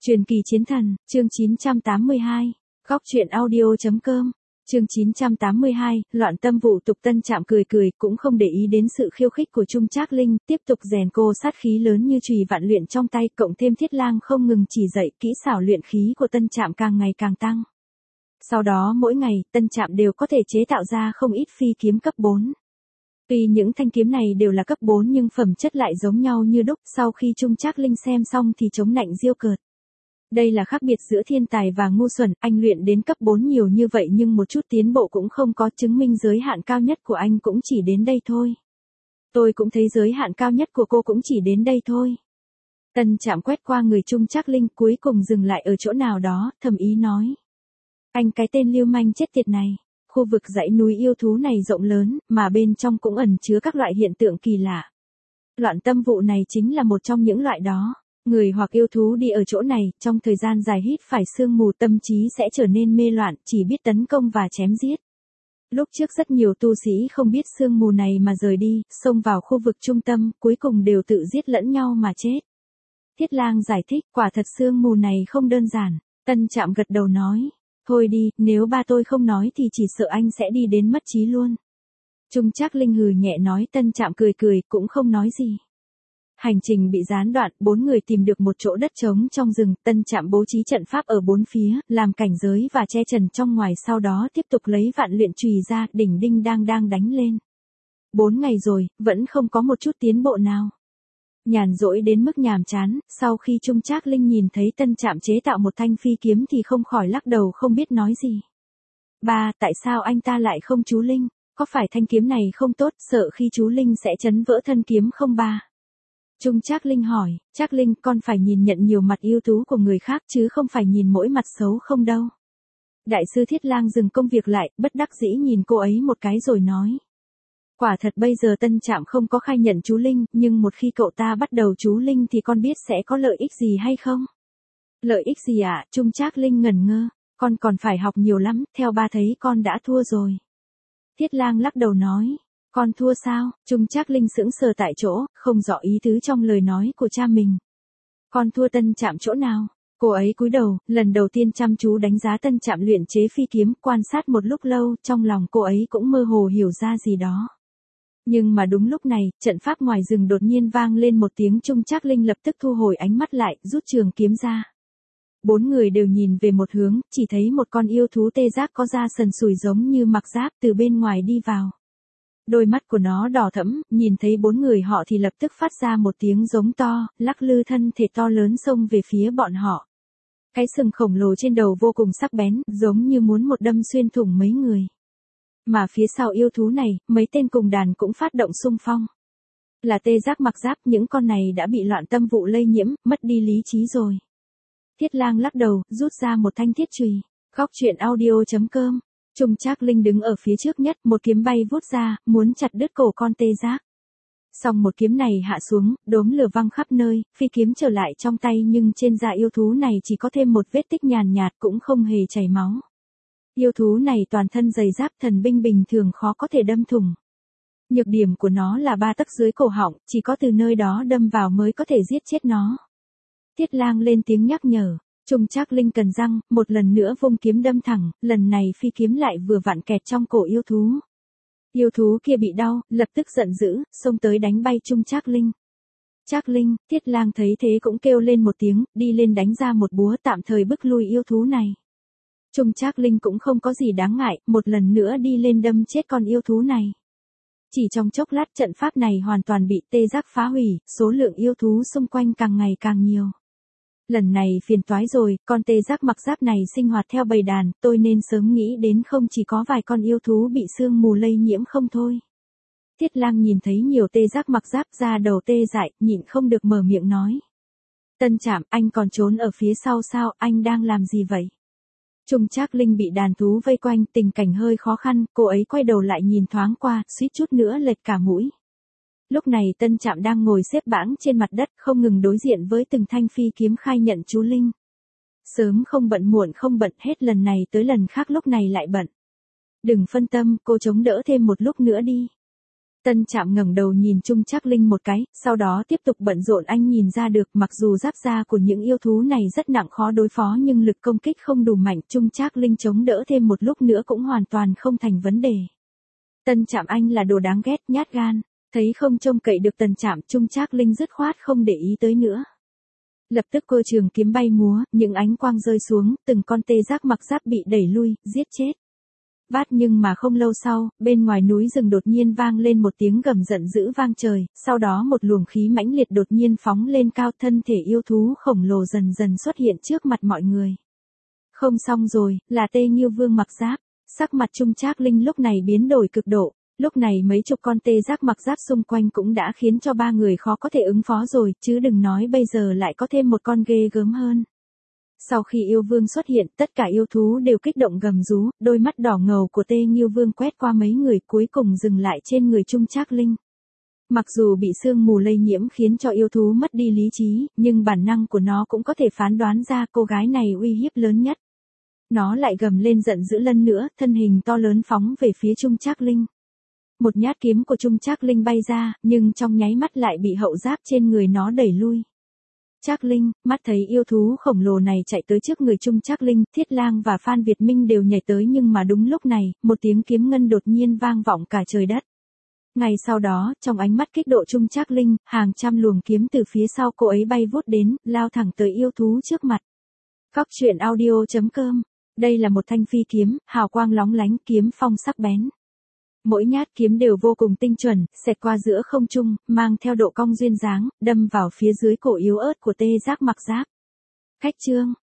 Truyền kỳ chiến thần, chương 982. Góc truyện audio.com. Chương 982, loạn tâm vụ tục. Tân Trạm cười cười, cũng không để ý đến sự khiêu khích của Trung Trác Linh, tiếp tục rèn cô sát khí lớn như chùy vạn luyện trong tay, cộng thêm Thiết Lang không ngừng chỉ dạy, kỹ xảo luyện khí của Tân Trạm càng ngày càng tăng. Sau đó mỗi ngày, Tân Trạm đều có thể chế tạo ra không ít phi kiếm cấp 4. Tuy những thanh kiếm này đều là cấp 4 nhưng phẩm chất lại giống nhau như đúc, sau khi Trung Trác Linh xem xong thì chống nạnh giễu cợt. Đây là khác biệt giữa thiên tài và ngu xuẩn, anh luyện đến cấp 4 nhiều như vậy nhưng một chút tiến bộ cũng không có, chứng minh giới hạn cao nhất của anh cũng chỉ đến đây thôi. Tôi cũng thấy giới hạn cao nhất của cô cũng chỉ đến đây thôi. Tân Trạm quét qua người Trung Trác Linh, cuối cùng dừng lại ở chỗ nào đó, thầm ý nói. Anh cái tên lưu manh chết tiệt này, khu vực dãy núi yêu thú này rộng lớn, mà bên trong cũng ẩn chứa các loại hiện tượng kỳ lạ. Loạn tâm vụ này chính là một trong những loại đó. Người hoặc yêu thú đi ở chỗ này, trong thời gian dài hít phải sương mù, tâm trí sẽ trở nên mê loạn, chỉ biết tấn công và chém giết. Lúc trước rất nhiều tu sĩ không biết sương mù này mà rời đi, xông vào khu vực trung tâm, cuối cùng đều tự giết lẫn nhau mà chết. Thiết Lang giải thích, quả thật sương mù này không đơn giản. Tân Trạm gật đầu nói, thôi đi, nếu ba tôi không nói thì chỉ sợ anh sẽ đi đến mất trí luôn. Trung Trác Linh hừ nhẹ nói. Tân Trạm cười cười, cũng không nói gì. Hành trình bị gián đoạn, 4 người tìm được một chỗ đất trống trong rừng, Tân Trạm bố trí trận pháp ở 4 phía, làm cảnh giới và che chắn trong ngoài, sau đó tiếp tục lấy vạn luyện chùy ra, đỉnh đinh đang đánh lên. 4 ngày rồi, vẫn không có một chút tiến bộ nào. Nhàn rỗi đến mức nhàm chán, sau khi Trung Trác Linh nhìn thấy Tân Trạm chế tạo một thanh phi kiếm thì không khỏi lắc đầu không biết nói gì. Ba, tại sao anh ta lại không chú linh? Có phải thanh kiếm này không tốt, sợ khi chú linh sẽ chấn vỡ thân kiếm không ba? Trung Trác Linh hỏi, Trác Linh, con phải nhìn nhận nhiều mặt ưu tú của người khác chứ không phải nhìn mỗi mặt xấu không đâu. Đại sư Thiết Lang dừng công việc lại, bất đắc dĩ nhìn cô ấy một cái rồi nói. Quả thật bây giờ Tân Trạm không có khai nhận chú linh, nhưng một khi cậu ta bắt đầu chú linh thì con biết sẽ có lợi ích gì hay không? Lợi ích gì ạ? Trung Trác Linh ngẩn ngơ, con còn phải học nhiều lắm, theo ba thấy con đã thua rồi. Thiết Lang lắc đầu nói. Con thua sao? Trung Trác Linh sững sờ tại chỗ, không rõ ý tứ trong lời nói của cha mình. Con thua Tân Trạm chỗ nào? Cô ấy cúi đầu, lần đầu tiên chăm chú đánh giá Tân Trạm luyện chế phi kiếm, quan sát một lúc lâu, trong lòng cô ấy cũng mơ hồ hiểu ra gì đó. Nhưng mà đúng lúc này, trận pháp ngoài rừng đột nhiên vang lên một tiếng. Trung Trác Linh lập tức thu hồi ánh mắt lại, rút trường kiếm ra. 4 người đều nhìn về một hướng, chỉ thấy một con yêu thú tê giác có da sần sùi giống như mặc giáp từ bên ngoài đi vào. Đôi mắt của nó đỏ thẫm, nhìn thấy 4 người họ thì lập tức phát ra một tiếng giống to, lắc lư thân thể to lớn xông về phía bọn họ. Cái sừng khổng lồ trên đầu vô cùng sắc bén, giống như muốn một đâm xuyên thủng mấy người. Mà phía sau yêu thú này, mấy tên cùng đàn cũng phát động xung phong. Là tê giác mặc giáp, những con này đã bị loạn tâm vụ lây nhiễm, mất đi lý trí rồi. Thiết Lang lắc đầu, rút ra một thanh thiết chùy. Góc truyện audio.com. Trung Trác Linh đứng ở phía trước nhất, một kiếm bay vút ra, muốn chặt đứt cổ con tê giác. Song một kiếm này hạ xuống, đốm lửa văng khắp nơi, phi kiếm trở lại trong tay nhưng trên da yêu thú này chỉ có thêm một vết tích nhàn nhạt, cũng không hề chảy máu. Yêu thú này toàn thân dày giáp, thần binh bình thường khó có thể đâm thủng. Nhược điểm của nó là 3 tấc dưới cổ họng, chỉ có từ nơi đó đâm vào mới có thể giết chết nó. Thiết Lang lên tiếng nhắc nhở. Trung Trác Linh cần răng, một lần nữa vung kiếm đâm thẳng, lần này phi kiếm lại vừa vặn kẹt trong cổ yêu thú. Yêu thú kia bị đau, lập tức giận dữ, xông tới đánh bay Trung Trác Linh. Trác Linh, Thiết Lang thấy thế cũng kêu lên một tiếng, đi lên đánh ra một búa tạm thời bức lui yêu thú này. Trung Trác Linh cũng không có gì đáng ngại, một lần nữa đi lên đâm chết con yêu thú này. Chỉ trong chốc lát trận pháp này hoàn toàn bị tê giác phá hủy, số lượng yêu thú xung quanh càng ngày càng nhiều. Lần này phiền toái rồi, con tê giác mặc giáp này sinh hoạt theo bầy đàn, tôi nên sớm nghĩ đến không chỉ có vài con yêu thú bị sương mù lây nhiễm không thôi. Thiết Lang nhìn thấy nhiều tê giác mặc giáp ra đầu tê dại, nhịn không được mở miệng nói. Tân Trạm, anh còn trốn ở phía sau sao, anh đang làm gì vậy? Trung Trác Linh bị đàn thú vây quanh, tình cảnh hơi khó khăn, cô ấy quay đầu lại nhìn thoáng qua, suýt chút nữa lệch cả mũi. Lúc này Tân Trạm đang ngồi xếp bãng trên mặt đất, không ngừng đối diện với từng thanh phi kiếm khai nhận chú linh. Sớm không bận muộn không bận, hết lần này tới lần khác lúc này lại bận. Đừng phân tâm, cô chống đỡ thêm một lúc nữa đi. Tân Trạm ngẩng đầu nhìn Trung Trác Linh một cái, sau đó tiếp tục bận rộn. Anh nhìn ra được mặc dù giáp da của những yêu thú này rất nặng khó đối phó nhưng lực công kích không đủ mạnh, Trung Trác Linh chống đỡ thêm một lúc nữa cũng hoàn toàn không thành vấn đề. Tân Trạm anh là đồ đáng ghét, nhát gan. Thấy không trông cậy được Tân Trạm, Trung Trác Linh dứt khoát không để ý tới nữa. Lập tức cơ trường kiếm bay múa, những ánh quang rơi xuống, từng con tê giác mặc giáp bị đẩy lui, giết chết. Vát nhưng mà không lâu sau, bên ngoài núi rừng đột nhiên vang lên một tiếng gầm giận dữ vang trời, sau đó một luồng khí mãnh liệt đột nhiên phóng lên cao, thân thể yêu thú khổng lồ dần dần xuất hiện trước mặt mọi người. Không xong rồi, là Tê Nghiêu Vương mặc giáp. Sắc mặt Trung Trác Linh lúc này biến đổi cực độ, lúc này mấy chục con tê giác mặc giáp xung quanh cũng đã khiến cho ba người khó có thể ứng phó rồi, chứ đừng nói bây giờ lại có thêm một con ghê gớm hơn. Sau khi yêu vương xuất hiện, tất cả yêu thú đều kích động gầm rú, đôi mắt đỏ ngầu của Tê Nghiêu Vương quét qua mấy người cuối cùng dừng lại trên người Trung Trác Linh. Mặc dù bị sương mù lây nhiễm khiến cho yêu thú mất đi lý trí, nhưng bản năng của nó cũng có thể phán đoán ra cô gái này uy hiếp lớn nhất. Nó lại gầm lên giận dữ lần nữa, thân hình to lớn phóng về phía Trung Trác Linh. Một nhát kiếm của Trung Trác Linh bay ra, nhưng trong nháy mắt lại bị hậu giáp trên người nó đẩy lui. Trác Linh, mắt thấy yêu thú khổng lồ này chạy tới trước người Trung Trác Linh, Thiết Lang và Phan Việt Minh đều nhảy tới nhưng mà đúng lúc này, một tiếng kiếm ngân đột nhiên vang vọng cả trời đất. Ngay sau đó, trong ánh mắt kích động Trung Trác Linh, hàng trăm luồng kiếm từ phía sau cô ấy bay vút đến, lao thẳng tới yêu thú trước mặt. Coctruyện.audio.com. Đây là một thanh phi kiếm, hào quang lóng lánh, kiếm phong sắc bén. Mỗi nhát kiếm đều vô cùng tinh chuẩn, xẹt qua giữa không trung, mang theo độ cong duyên dáng, đâm vào phía dưới cổ yếu ớt của tê giác mặc giáp. Khách chương.